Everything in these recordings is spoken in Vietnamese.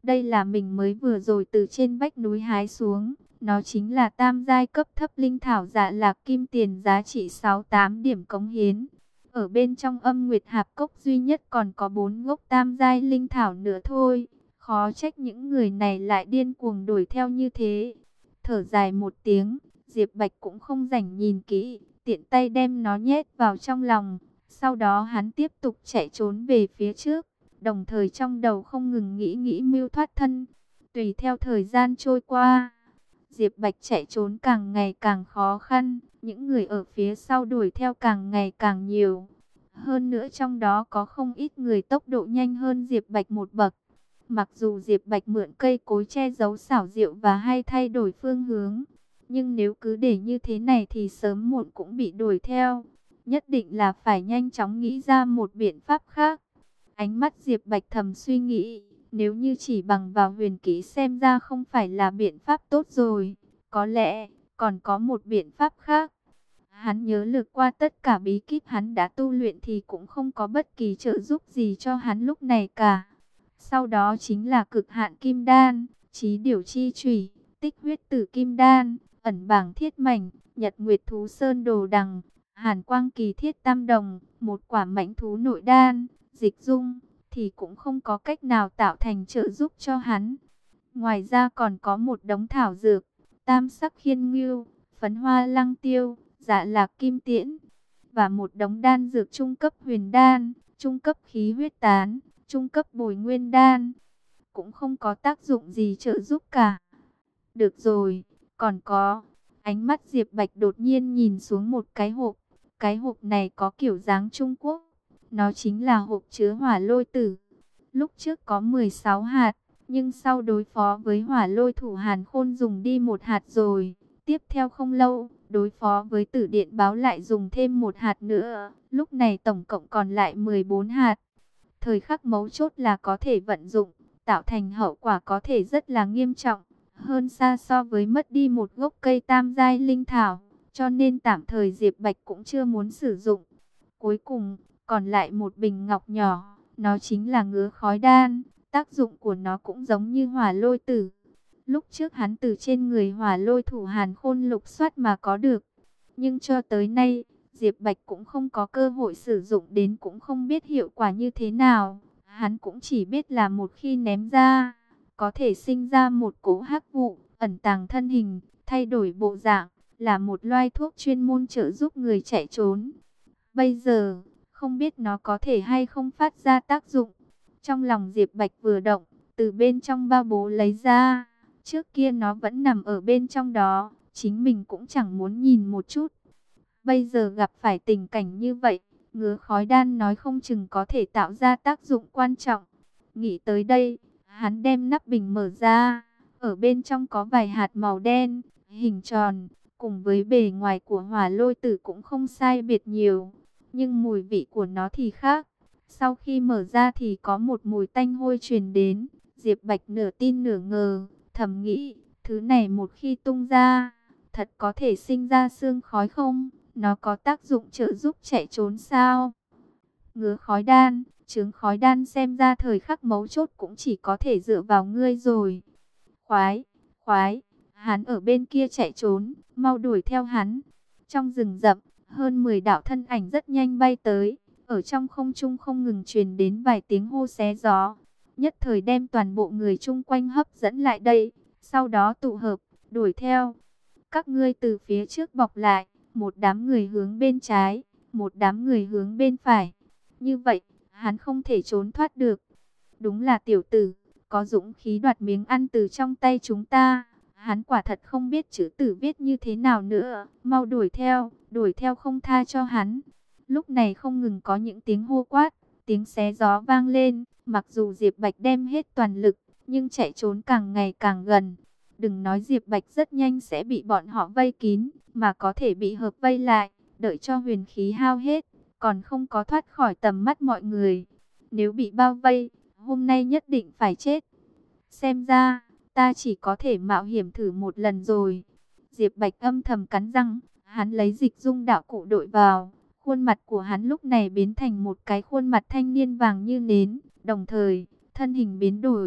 Đây là mình mới vừa rồi từ trên vách núi hái xuống. Nó chính là tam giai cấp thấp linh thảo Dạ Lạc Kim Tiền, giá trị 68 điểm cống hiến. Ở bên trong Âm Nguyệt Hạp Cốc duy nhất còn có 4 gốc tam giai linh thảo nữa thôi. Khó trách những người này lại điên cuồng đuổi theo như thế. Thở dài một tiếng, Diệp Bạch cũng không rảnh nhìn kỹ, tiện tay đem nó nhét vào trong lòng. Sau đó hắn tiếp tục chạy trốn về phía trước, đồng thời trong đầu không ngừng nghĩ mưu thoát thân. Tùy theo thời gian trôi qua, Diệp Bạch chạy trốn càng ngày càng khó khăn, những người ở phía sau đuổi theo càng ngày càng nhiều. Hơn nữa trong đó có không ít người tốc độ nhanh hơn Diệp Bạch một bậc. Mặc dù Diệp Bạch mượn cây cối che giấu xảo diệu và hay thay đổi phương hướng, nhưng nếu cứ để như thế này thì sớm muộn cũng bị đuổi theo. Nhất định là phải nhanh chóng nghĩ ra một biện pháp khác. Ánh mắt Diệp Bạch thầm suy nghĩ, nếu như chỉ bằng vào huyền kỹ xem ra không phải là biện pháp tốt rồi. Có lẽ còn có một biện pháp khác. Hắn nhớ lược qua tất cả bí kíp hắn đã tu luyện thì cũng không có bất kỳ trợ giúp gì cho hắn lúc này cả. Sau đó chính là cực hạn kim đan, chí điểu chi chủy, tích huyết tử kim đan, ẩn bảng thiết mảnh, nhật nguyệt thú sơn đồ đằng, hàn quang kỳ thiết tam đồng, một quả mãnh thú nội đan, dịch dung, thì cũng không có cách nào tạo thành trợ giúp cho hắn. Ngoài ra còn có một đống thảo dược, tam sắc khiên ngưu, phấn hoa lăng tiêu, dạ lạc kim tiễn, và một đống đan dược trung cấp huyền đan, trung cấp khí huyết tán, trung cấp bồi nguyên đan. Cũng không có tác dụng gì trợ giúp cả. Được rồi, còn có. Ánh mắt Diệp Bạch đột nhiên nhìn xuống một cái hộp. Cái hộp này có kiểu dáng Trung Quốc. Nó chính là hộp chứa hỏa lôi tử. Lúc trước có 16 hạt, nhưng sau đối phó với hỏa lôi thủ Hàn Khôn dùng đi một hạt rồi. Tiếp theo không lâu, đối phó với tử điện báo lại dùng thêm một hạt nữa. Lúc này tổng cộng còn lại 14 hạt. Thời khắc mấu chốt là có thể vận dụng, tạo thành hậu quả có thể rất là nghiêm trọng, hơn xa so với mất đi một gốc cây tam giai linh thảo, cho nên tạm thời Diệp Bạch cũng chưa muốn sử dụng. Cuối cùng, còn lại một bình ngọc nhỏ, nó chính là ngứa khói đan, tác dụng của nó cũng giống như hỏa lôi tử. Lúc trước hắn từ trên người hỏa lôi thủ Hàn Khôn lục soát mà có được, nhưng cho tới nay, Diệp Bạch cũng không có cơ hội sử dụng đến, cũng không biết hiệu quả như thế nào. Hắn cũng chỉ biết là một khi ném ra, có thể sinh ra một cỗ hắc vụ, ẩn tàng thân hình, thay đổi bộ dạng, là một loại thuốc chuyên môn trợ giúp người chạy trốn. Bây giờ, không biết nó có thể hay không phát ra tác dụng. Trong lòng Diệp Bạch vừa động, từ bên trong bao bố lấy ra. Trước kia nó vẫn nằm ở bên trong đó, chính mình cũng chẳng muốn nhìn một chút. Bây giờ gặp phải tình cảnh như vậy, ngứa khói đan nói không chừng có thể tạo ra tác dụng quan trọng. Nghĩ tới đây, hắn đem nắp bình mở ra. Ở bên trong có vài hạt màu đen, hình tròn, cùng với bề ngoài của hỏa lôi tử cũng không sai biệt nhiều. Nhưng mùi vị của nó thì khác. Sau khi mở ra thì có một mùi tanh hôi truyền đến. Diệp Bạch nửa tin nửa ngờ, thầm nghĩ, thứ này một khi tung ra, thật có thể sinh ra sương khói không? Nó có tác dụng trợ giúp chạy trốn sao? Ngứa khói đan, trứng khói đan, xem ra thời khắc mấu chốt cũng chỉ có thể dựa vào ngươi rồi. Khoái, khoái, hắn ở bên kia chạy trốn, mau đuổi theo hắn. Trong rừng rậm, hơn 10 đạo thân ảnh rất nhanh bay tới. Ở trong không trung không ngừng truyền đến vài tiếng hô xé gió. Nhất thời đem toàn bộ người chung quanh hấp dẫn lại đây. Sau đó tụ hợp, đuổi theo. Các ngươi từ phía trước bọc lại. Một đám người hướng bên trái, một đám người hướng bên phải. Như vậy, hắn không thể trốn thoát được. Đúng là tiểu tử, có dũng khí đoạt miếng ăn từ trong tay chúng ta. Hắn quả thật không biết chữ tử viết như thế nào nữa. Mau đuổi theo không tha cho hắn. Lúc này không ngừng có những tiếng hô quát, tiếng xé gió vang lên. Mặc dù Diệp Bạch đem hết toàn lực, nhưng chạy trốn càng ngày càng gần. Đừng nói Diệp Bạch rất nhanh sẽ bị bọn họ vây kín, mà có thể bị hợp vây lại, đợi cho huyền khí hao hết, còn không có thoát khỏi tầm mắt mọi người. Nếu bị bao vây, hôm nay nhất định phải chết. Xem ra, ta chỉ có thể mạo hiểm thử một lần rồi. Diệp Bạch âm thầm cắn răng, hắn lấy dịch dung đạo cụ đội vào. Khuôn mặt của hắn lúc này biến thành một cái khuôn mặt thanh niên vàng như nến, đồng thời, thân hình biến đổi,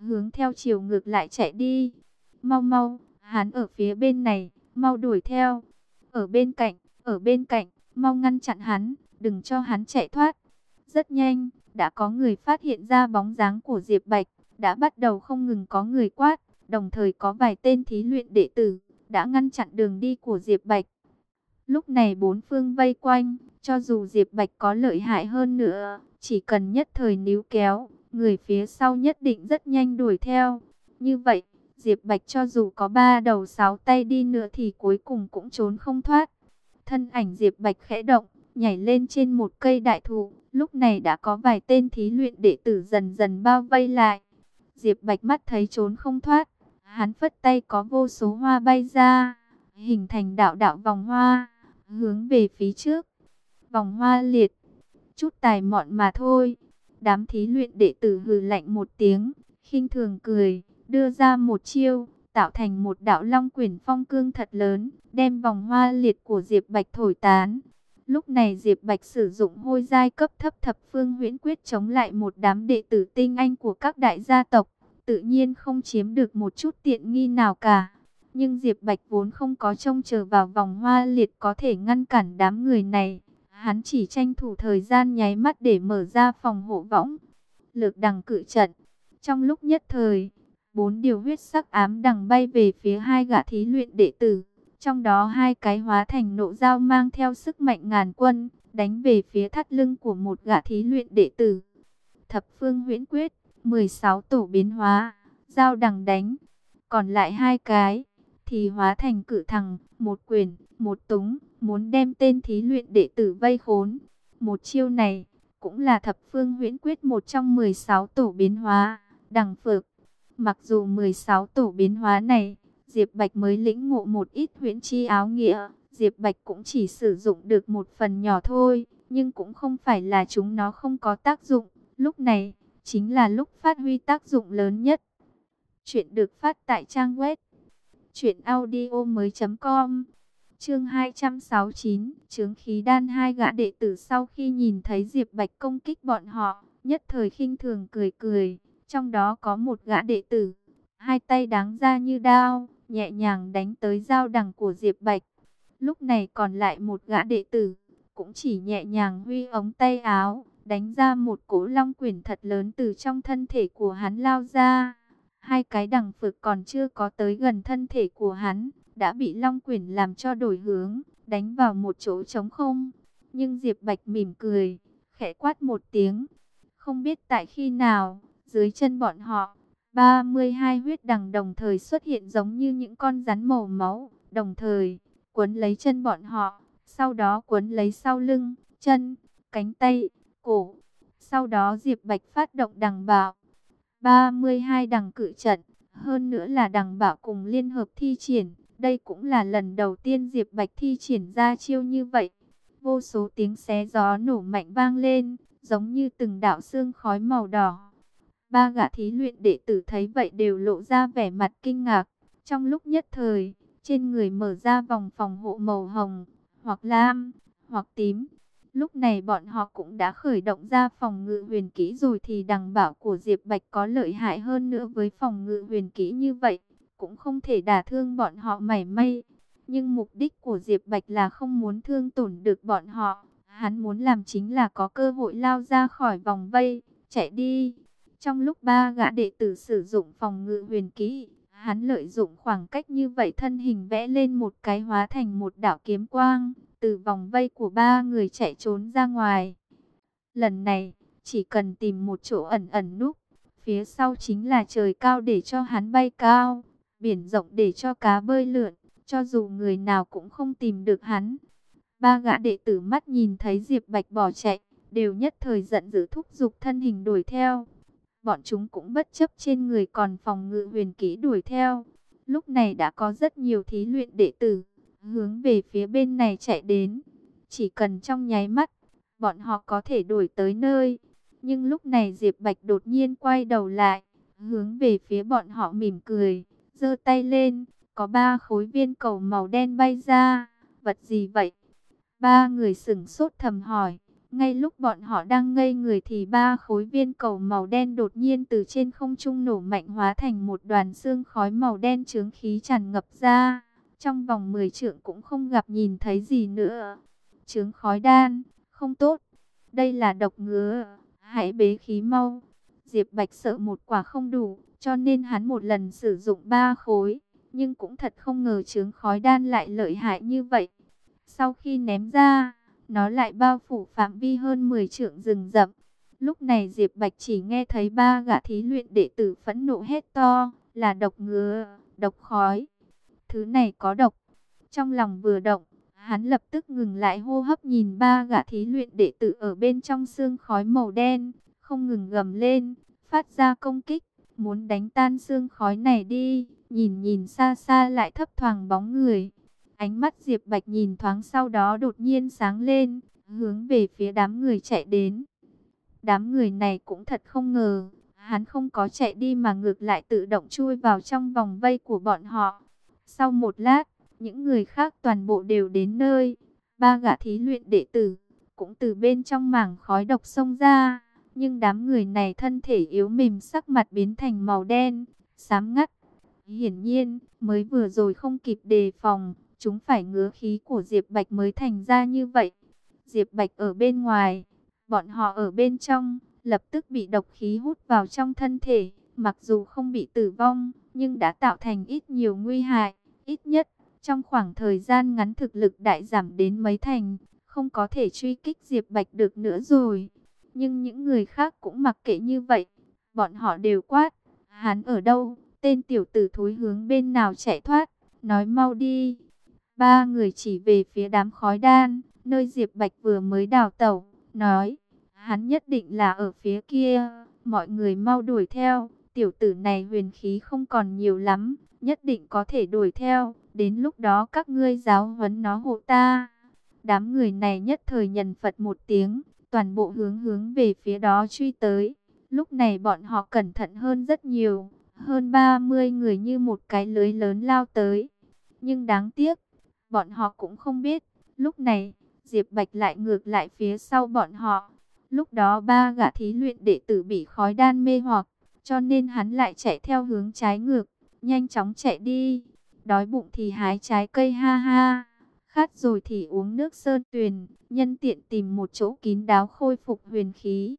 hướng theo chiều ngược lại chạy đi. Mau mau, hắn ở phía bên này, mau đuổi theo. Ở bên cạnh, mau ngăn chặn hắn, đừng cho hắn chạy thoát. Rất nhanh, đã có người phát hiện ra bóng dáng của Diệp Bạch, đã bắt đầu không ngừng có người quát, đồng thời có vài tên thí luyện đệ tử đã ngăn chặn đường đi của Diệp Bạch. Lúc này bốn phương vây quanh, cho dù Diệp Bạch có lợi hại hơn nữa, chỉ cần nhất thời níu kéo, người phía sau nhất định rất nhanh đuổi theo. Như vậy, Diệp Bạch cho dù có 3 đầu 6 tay đi nữa thì cuối cùng cũng trốn không thoát. Thân ảnh Diệp Bạch khẽ động, nhảy lên trên một cây đại thụ. Lúc này đã có vài tên thí luyện đệ tử dần dần bao vây lại. Diệp Bạch mắt thấy trốn không thoát, hắn phất tay có vô số hoa bay ra, hình thành đạo đạo vòng hoa, hướng về phía trước. Vòng hoa liệt, chút tài mọn mà thôi. Đám thí luyện đệ tử hừ lạnh một tiếng, khinh thường cười, đưa ra một chiêu, tạo thành một đạo long quyển phong cương thật lớn, đem vòng hoa liệt của Diệp Bạch thổi tán. Lúc này Diệp Bạch sử dụng hôi giai cấp thấp thập phương huyễn quyết chống lại một đám đệ tử tinh anh của các đại gia tộc, tự nhiên không chiếm được một chút tiện nghi nào cả. Nhưng Diệp Bạch vốn không có trông chờ vào vòng hoa liệt có thể ngăn cản đám người này. Hắn chỉ tranh thủ thời gian nháy mắt để mở ra phòng hộ võng. Lược đằng cự trận. Trong lúc nhất thời, 4 điều huyết sắc ám đằng bay về phía 2 gã thí luyện đệ tử. Trong đó 2 cái hóa thành nộ dao mang theo sức mạnh ngàn quân, đánh về phía thắt lưng của một gã thí luyện đệ tử. Thập phương huyễn quyết, 16 tổ biến hóa, dao đằng đánh. Còn lại 2 cái thì hóa thành cự thằng, một quyền, một túng, muốn đem tên thí luyện đệ tử vây khốn. Một chiêu này cũng là thập phương huyễn quyết một trong 16 tổ biến hóa, đằng phược. Mặc dù 16 tổ biến hóa này, Diệp Bạch mới lĩnh ngộ một ít huyễn chi áo nghĩa, Diệp Bạch cũng chỉ sử dụng được một phần nhỏ thôi, nhưng cũng không phải là chúng nó không có tác dụng. Lúc này chính là lúc phát huy tác dụng lớn nhất. Chuyện được phát tại trang web truyệnaudiomoi.com. Chương 269, chướng khí đan. 2 gã đệ tử sau khi nhìn thấy Diệp Bạch công kích bọn họ, nhất thời khinh thường cười cười. Trong đó có một gã đệ tử, 2 tay đáng ra như đao, nhẹ nhàng đánh tới dao đằng của Diệp Bạch. Lúc này còn lại một gã đệ tử, cũng chỉ nhẹ nhàng huy ống tay áo, đánh ra một cỗ long quyển thật lớn từ trong thân thể của hắn lao ra. 2 cái đằng phược còn chưa có tới gần thân thể của hắn, đã bị long quyển làm cho đổi hướng, đánh vào một chỗ trống không. Nhưng Diệp Bạch mỉm cười, khẽ quát một tiếng. Không biết tại khi nào, dưới chân bọn họ, 32 huyết đằng đồng thời xuất hiện giống như những con rắn màu máu, đồng thời quấn lấy chân bọn họ, sau đó quấn lấy sau lưng, chân, cánh tay, cổ. Sau đó Diệp Bạch phát động đằng bảo, 32 đằng cự trận, hơn nữa là đằng bảo cùng liên hợp thi triển. Đây cũng là lần đầu tiên Diệp Bạch thi triển ra chiêu như vậy. Vô số tiếng xé gió nổ mạnh vang lên, giống như từng đạo sương khói màu đỏ. 3 gã thí luyện đệ tử thấy vậy đều lộ ra vẻ mặt kinh ngạc. Trong lúc nhất thời, trên người mở ra vòng phòng hộ màu hồng, hoặc lam, hoặc tím. Lúc này bọn họ cũng đã khởi động ra phòng ngự huyền kỹ rồi, thì đằng bảo của Diệp Bạch có lợi hại hơn nữa với phòng ngự huyền kỹ như vậy, cũng không thể đả thương bọn họ mảy may. Nhưng mục đích của Diệp Bạch là không muốn thương tổn được bọn họ. Hắn muốn làm chính là có cơ hội lao ra khỏi vòng vây, chạy đi. Trong lúc 3 gã đệ tử sử dụng phòng ngự huyền kỹ, hắn lợi dụng khoảng cách như vậy, thân hình vẽ lên một cái hóa thành một đạo kiếm quang, từ vòng vây của 3 người chạy trốn ra ngoài. Lần này, chỉ cần tìm một chỗ ẩn ẩn núp, phía sau chính là trời cao để cho hắn bay cao, biển rộng để cho cá bơi lượn, cho dù người nào cũng không tìm được hắn. 3 gã đệ tử mắt nhìn thấy Diệp Bạch bỏ chạy, đều nhất thời giận dữ thúc giục thân hình đuổi theo. Bọn chúng cũng bất chấp trên người còn phòng ngự huyền kỹ đuổi theo. Lúc này đã có rất nhiều thí luyện đệ tử hướng về phía bên này chạy đến. Chỉ cần trong nháy mắt, bọn họ có thể đuổi tới nơi. Nhưng lúc này Diệp Bạch đột nhiên quay đầu lại, hướng về phía bọn họ mỉm cười, giơ tay lên, có 3 khối viên cầu màu đen bay ra. Vật gì vậy? 3 người sửng sốt thầm hỏi. Ngay lúc bọn họ đang ngây người thì ba khối viên cầu màu đen đột nhiên từ trên không trung nổ mạnh hóa thành một đoàn sương khói màu đen chướng khí tràn ngập ra. Trong vòng 10 trượng cũng không gặp nhìn thấy gì nữa. Chướng khói đan, không tốt. Đây là độc ngứa, hãy bế khí mau. Diệp Bạch sợ một quả không đủ, cho nên hắn một lần sử dụng 3 khối. Nhưng cũng thật không ngờ chướng khói đan lại lợi hại như vậy. Sau khi ném ra, nó lại bao phủ phạm vi hơn 10 trượng rừng rậm. Lúc này Diệp Bạch chỉ nghe thấy ba gã thí luyện đệ tử phẫn nộ hét to, là độc ngứa, độc khói. Thứ này có độc. Trong lòng vừa động, hắn lập tức ngừng lại hô hấp nhìn ba gã thí luyện đệ tử ở bên trong sương khói màu đen, không ngừng gầm lên, phát ra công kích, muốn đánh tan sương khói này đi. Nhìn nhìn xa xa lại thấp thoáng bóng người. Ánh mắt Diệp Bạch nhìn thoáng sau đó đột nhiên sáng lên, hướng về phía đám người chạy đến. Đám người này cũng thật không ngờ, hắn không có chạy đi mà ngược lại tự động chui vào trong vòng vây của bọn họ. Sau một lát, những người khác toàn bộ đều đến nơi. Ba gã thí luyện đệ tử cũng từ bên trong mảng khói độc xông ra, nhưng đám người này thân thể yếu mềm, sắc mặt biến thành màu đen, xám ngắt. Hiển nhiên, mới vừa rồi không kịp đề phòng, chúng phải ngứa khí của Diệp Bạch mới thành ra như vậy. Diệp Bạch ở bên ngoài, bọn họ ở bên trong, lập tức bị độc khí hút vào trong thân thể. Mặc dù không bị tử vong, nhưng đã tạo thành ít nhiều nguy hại. Ít nhất, trong khoảng thời gian ngắn thực lực đại giảm đến mấy thành, không có thể truy kích Diệp Bạch được nữa rồi. Nhưng những người khác cũng mặc kệ như vậy. Bọn họ đều quát, hắn ở đâu? Tên tiểu tử thối hướng bên nào chạy thoát, nói mau đi. Ba người chỉ về phía đám khói đan, nơi Diệp Bạch vừa mới đào tẩu, nói, hắn nhất định là ở phía kia, mọi người mau đuổi theo. Tiểu tử này huyền khí không còn nhiều lắm, nhất định có thể đuổi theo, đến lúc đó các ngươi giáo huấn nó hộ ta. Đám người này nhất thời nhận Phật một tiếng, toàn bộ hướng về phía đó truy tới. Lúc này bọn họ cẩn thận hơn rất nhiều. Hơn 30 người như một cái lưới lớn lao tới. Nhưng đáng tiếc, bọn họ cũng không biết. Lúc này, Diệp Bạch lại ngược lại phía sau bọn họ. Lúc đó ba gã thí luyện đệ tử bị khói đan mê hoặc, cho nên hắn lại chạy theo hướng trái ngược, nhanh chóng chạy đi. Đói bụng thì hái trái cây ha ha, khát rồi thì uống nước sơn tuyền, nhân tiện tìm một chỗ kín đáo khôi phục huyền khí.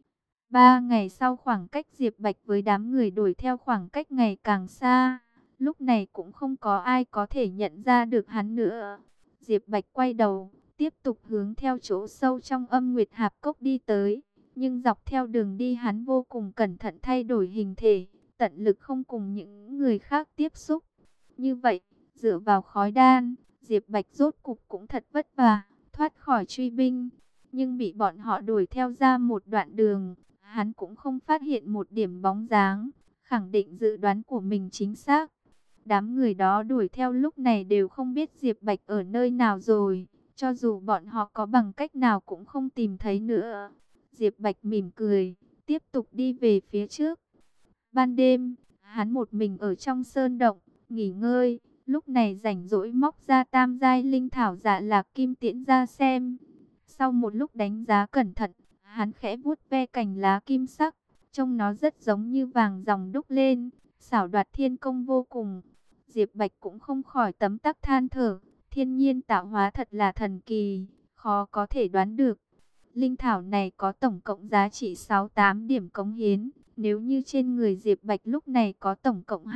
3 ngày sau, khoảng cách Diệp Bạch với đám người đuổi theo khoảng cách ngày càng xa. Lúc này cũng không có ai có thể nhận ra được hắn nữa. Diệp Bạch quay đầu, tiếp tục hướng theo chỗ sâu trong Âm Nguyệt Hạp Cốc đi tới. Nhưng dọc theo đường đi hắn vô cùng cẩn thận thay đổi hình thể, tận lực không cùng những người khác tiếp xúc. Như vậy, dựa vào khói đan, Diệp Bạch rốt cục cũng thật vất vả, thoát khỏi truy binh. Nhưng bị bọn họ đuổi theo ra một đoạn đường, hắn cũng không phát hiện một điểm bóng dáng, khẳng định dự đoán của mình chính xác. Đám người đó đuổi theo lúc này đều không biết Diệp Bạch ở nơi nào rồi, cho dù bọn họ có bằng cách nào cũng không tìm thấy nữa. Diệp Bạch mỉm cười, tiếp tục đi về phía trước. Ban đêm, hắn một mình ở trong sơn động, nghỉ ngơi, lúc này rảnh rỗi móc ra tam giai linh thảo Dạ Lạc Kim Tiễn ra xem. Sau một lúc đánh giá cẩn thận, hắn khẽ vuốt ve cành lá kim sắc, trông nó rất giống như vàng ròng đúc lên, xảo đoạt thiên công vô cùng. Diệp Bạch cũng không khỏi tấm tắc than thở, thiên nhiên tạo hóa thật là thần kỳ, khó có thể đoán được. Linh thảo này có tổng cộng giá trị 68 điểm cống hiến, nếu như trên người Diệp Bạch lúc này có tổng cộng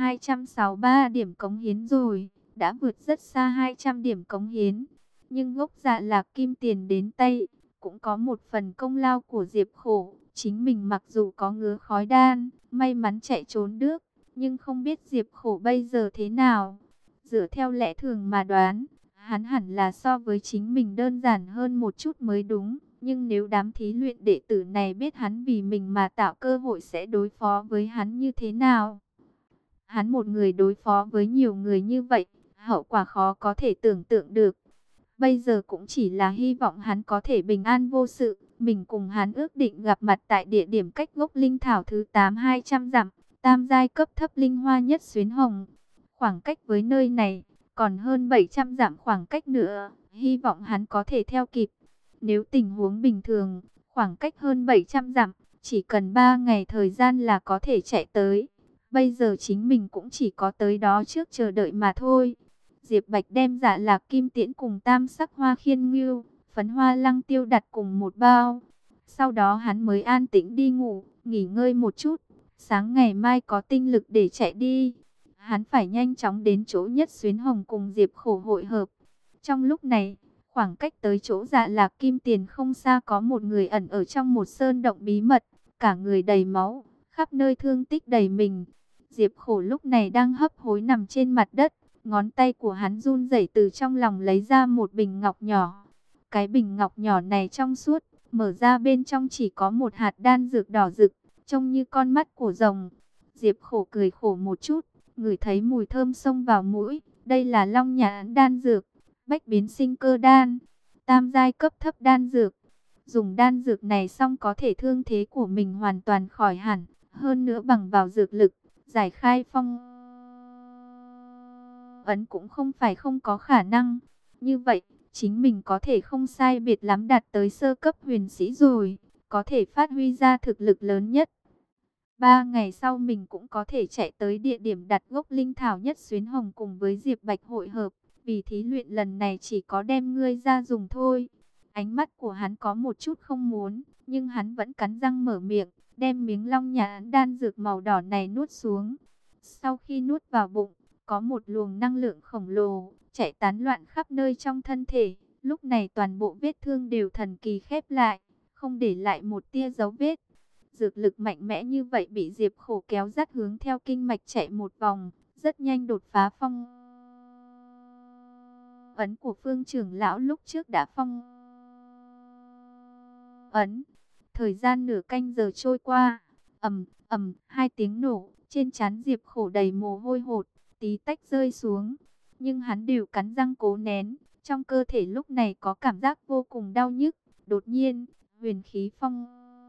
263 điểm cống hiến rồi, đã vượt rất xa 200 điểm cống hiến. Nhưng gốc Dạ Lạc Kim Tiền đến tay, cũng có một phần công lao của Diệp Khổ. Chính mình mặc dù có ngứa khói đan, may mắn chạy trốn được, nhưng không biết Diệp Khổ bây giờ thế nào. Dựa theo lẽ thường mà đoán, hắn hẳn là so với chính mình đơn giản hơn một chút mới đúng. Nhưng nếu đám thí luyện đệ tử này biết hắn vì mình mà tạo cơ hội sẽ đối phó với hắn như thế nào? Hắn một người đối phó với nhiều người như vậy, hậu quả khó có thể tưởng tượng được. Bây giờ cũng chỉ là hy vọng hắn có thể bình an vô sự. Mình cùng hắn ước định gặp mặt tại địa điểm cách gốc linh thảo thứ 8 200 dặm, tam giai cấp thấp linh hoa nhất xuyến hồng. Khoảng cách với nơi này còn hơn 700 dặm khoảng cách nữa, hy vọng hắn có thể theo kịp. Nếu tình huống bình thường, khoảng cách hơn 700 dặm, chỉ cần 3 ngày thời gian là có thể chạy tới. Bây giờ chính mình cũng chỉ có tới đó trước chờ đợi mà thôi. Diệp Bạch đem Dạ Lạc Kim Tiễn cùng tam sắc hoa khiên ngưu, phấn hoa lăng tiêu đặt cùng một bao. Sau đó hắn mới an tĩnh đi ngủ, nghỉ ngơi một chút. Sáng ngày mai có tinh lực để chạy đi. Hắn phải nhanh chóng đến chỗ Nhất Xuyến Hồng cùng Diệp Khổ hội hợp. Trong lúc này, khoảng cách tới chỗ Dạ Lạc Kim Tiền không xa có một người ẩn ở trong một sơn động bí mật, cả người đầy máu, khắp nơi thương tích đầy mình. Diệp Khổ lúc này đang hấp hối nằm trên mặt đất, ngón tay của hắn run rẩy từ trong lòng lấy ra một bình ngọc nhỏ. Cái bình ngọc nhỏ này trong suốt, mở ra bên trong chỉ có một hạt đan dược đỏ rực, trông như con mắt của rồng. Diệp Khổ cười khổ một chút, ngửi thấy mùi thơm xông vào mũi, đây là Long Nhãn đan dược, bách biến sinh cơ đan, tam giai cấp thấp đan dược. Dùng đan dược này xong có thể thương thế của mình hoàn toàn khỏi hẳn, hơn nữa bằng vào dược lực, giải khai phong ấn cũng không phải không có khả năng. Như vậy, chính mình có thể không sai biệt lắm đạt tới sơ cấp huyền sĩ rồi, có thể phát huy ra thực lực lớn nhất. 3 ngày sau mình cũng có thể chạy tới địa điểm đặt gốc linh thảo Nhất Xuyến Hồng cùng với Diệp Bạch hội hợp. Vì thí luyện lần này chỉ có đem ngươi ra dùng thôi. Ánh mắt của hắn có một chút không muốn, nhưng hắn vẫn cắn răng mở miệng, đem miếng Long Nhãn đan dược màu đỏ này nuốt xuống. Sau khi nuốt vào bụng, có một luồng năng lượng khổng lồ chạy tán loạn khắp nơi trong thân thể. Lúc này toàn bộ vết thương đều thần kỳ khép lại, không để lại một tia dấu vết. Dược lực mạnh mẽ như vậy bị Diệp Khổ kéo dắt hướng theo kinh mạch chạy một vòng, rất nhanh đột phá phong ấn của Phương trưởng lão lúc trước đã phong ấn. Thời gian nửa canh giờ trôi qua, ầm ầm, hai tiếng nổ, trên trán Diệp Khổ đầy mồ hôi hột, tí tách rơi xuống, nhưng hắn đều cắn răng cố nén. Trong cơ thể lúc này có cảm giác vô cùng đau nhức. Đột nhiên, huyền khí phong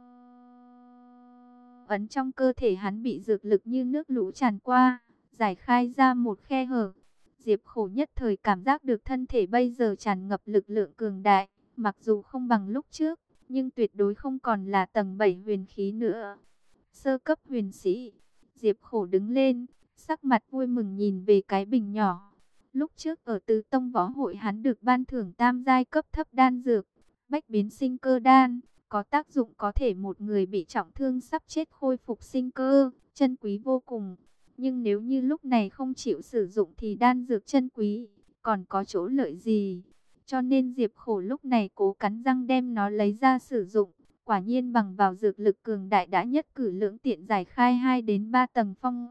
ấn trong cơ thể hắn bị dược lực như nước lũ tràn qua, giải khai ra một khe hở. Diệp Khổ nhất thời cảm giác được thân thể bây giờ tràn ngập lực lượng cường đại, mặc dù không bằng lúc trước, nhưng tuyệt đối không còn là tầng 7 huyền khí nữa. Sơ cấp huyền sĩ. Diệp Khổ đứng lên, sắc mặt vui mừng nhìn về cái bình nhỏ. Lúc trước ở Tứ Tông Võ Hội hắn được ban thưởng tam giai cấp thấp đan dược, bách biến sinh cơ đan, có tác dụng có thể một người bị trọng thương sắp chết khôi phục sinh cơ, chân quý vô cùng. Nhưng nếu như lúc này không chịu sử dụng thì đan dược chân quý, còn có chỗ lợi gì? Cho nên Diệp Khổ lúc này cố cắn răng đem nó lấy ra sử dụng. Quả nhiên bằng vào dược lực cường đại đã nhất cử lưỡng tiện giải khai 2 đến 3 tầng phong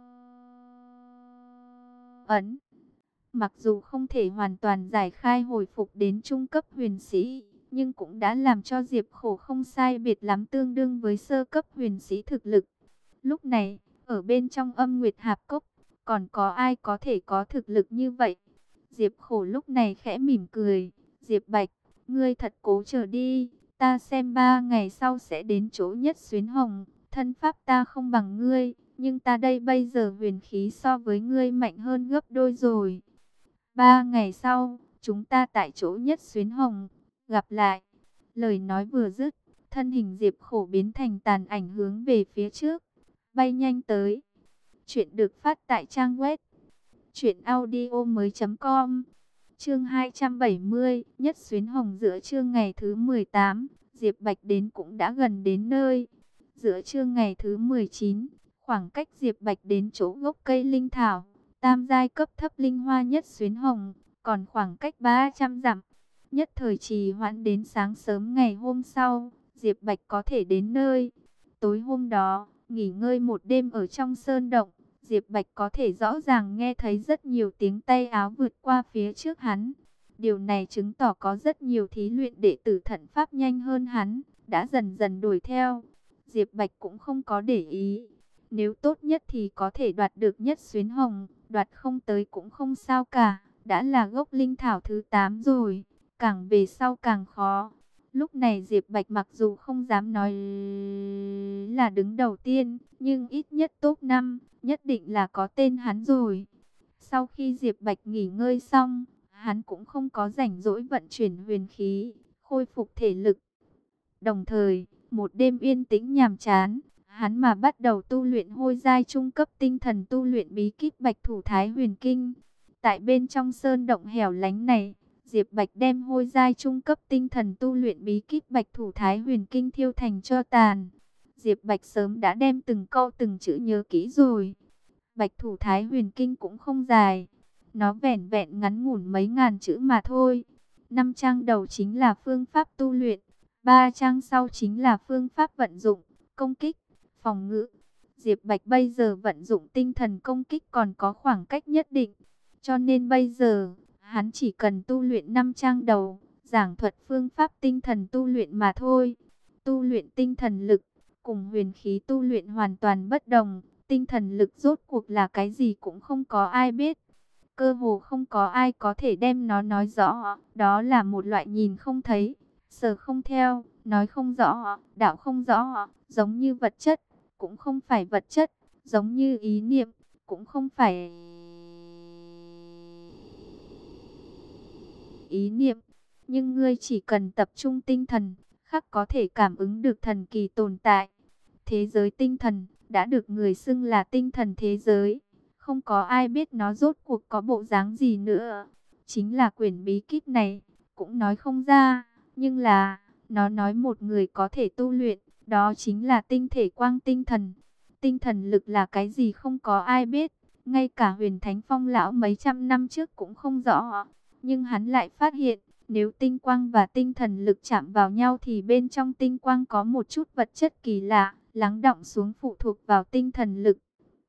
ấn. Mặc dù không thể hoàn toàn giải khai hồi phục đến trung cấp huyền sĩ, nhưng cũng đã làm cho Diệp Khổ không sai biệt lắm tương đương với sơ cấp huyền sĩ thực lực. Lúc này, ở bên trong Âm Nguyệt Hạp Cốc, còn có ai có thể có thực lực như vậy? Diệp Khổ lúc này khẽ mỉm cười. Diệp Bạch, ngươi thật cố chờ đi, ta xem 3 ngày sau sẽ đến chỗ Nhất Xuyến Hồng. Thân pháp ta không bằng ngươi, nhưng ta đây bây giờ huyền khí so với ngươi mạnh hơn gấp đôi rồi. 3 ngày sau, chúng ta tại chỗ Nhất Xuyến Hồng, gặp lại. Lời nói vừa dứt, thân hình Diệp Khổ biến thành tàn ảnh hướng về phía trước, bay nhanh tới. Chuyện được phát tại trang web truyệnaudiomoi.com. Chương 270, Nhất Xuyến Hồng. Giữa trưa ngày thứ 18, Diệp Bạch đến cũng đã gần đến nơi. Giữa trưa ngày thứ 19, khoảng cách Diệp Bạch đến chỗ gốc cây linh thảo tam giai cấp thấp linh hoa Nhất Xuyến Hồng còn khoảng cách 300 dặm. Nhất thời trì hoãn đến sáng sớm ngày hôm sau, Diệp Bạch có thể đến nơi. Tối hôm đó, nghỉ ngơi một đêm ở trong sơn động, Diệp Bạch có thể rõ ràng nghe thấy rất nhiều tiếng tay áo vượt qua phía trước hắn. Điều này chứng tỏ có rất nhiều thí luyện đệ tử thận pháp nhanh hơn hắn, đã dần dần đuổi theo. Diệp Bạch cũng không có để ý. Nếu tốt nhất thì có thể đoạt được Nhất Xuyến Hồng, đoạt không tới cũng không sao cả. Đã là gốc linh thảo thứ 8 rồi, càng về sau càng khó. Lúc này Diệp Bạch mặc dù không dám nói là đứng đầu tiên, nhưng ít nhất top 5, nhất định là có tên hắn rồi. Sau khi Diệp Bạch nghỉ ngơi xong, hắn cũng không có rảnh rỗi vận chuyển huyền khí, khôi phục thể lực. Đồng thời, một đêm yên tĩnh nhàm chán, hắn mà bắt đầu tu luyện hôi giai trung cấp tinh thần tu luyện bí kíp Bạch Thủ Thái Huyền Kinh. Tại bên trong sơn động hẻo lánh này, Diệp Bạch đem hôi giai trung cấp tinh thần tu luyện bí kíp Bạch Thủ Thái Huyền Kinh thiêu thành tro tàn. Diệp Bạch sớm đã đem từng câu từng chữ nhớ kỹ rồi. Bạch Thủ Thái Huyền Kinh cũng không dài, nó vẻn vẹn ngắn ngủn mấy ngàn chữ mà thôi. 5 trang đầu chính là phương pháp tu luyện, 3 trang sau chính là phương pháp vận dụng, công kích, phòng ngự. Diệp Bạch bây giờ vận dụng tinh thần công kích còn có khoảng cách nhất định, cho nên bây giờ hắn chỉ cần tu luyện 5 trang đầu, giảng thuật phương pháp tinh thần tu luyện mà thôi. Tu luyện tinh thần lực cùng huyền khí tu luyện hoàn toàn bất đồng. Tinh thần lực rốt cuộc là cái gì cũng không có ai biết. Cơ hồ không có ai có thể đem nó nói rõ. Đó là một loại nhìn không thấy, sờ không theo, nói không rõ, đạo không rõ. Giống như vật chất, cũng không phải vật chất. Giống như ý niệm, cũng không phải ý niệm. Nhưng ngươi chỉ cần tập trung tinh thần, khắc có thể cảm ứng được thần kỳ tồn tại. Thế giới tinh thần đã được người xưng là tinh thần thế giới. Không có ai biết nó rốt cuộc có bộ dáng gì nữa. Chính là quyển bí kíp này, cũng nói không ra. Nhưng là, nó nói một người có thể tu luyện, đó chính là tinh thể quang tinh thần. Tinh thần lực là cái gì không có ai biết. Ngay cả Huyền Thánh Phong lão mấy trăm năm trước cũng không rõ. Nhưng hắn lại phát hiện, nếu tinh quang và tinh thần lực chạm vào nhau thì bên trong tinh quang có một chút vật chất kỳ lạ, lắng đọng xuống phụ thuộc vào tinh thần lực.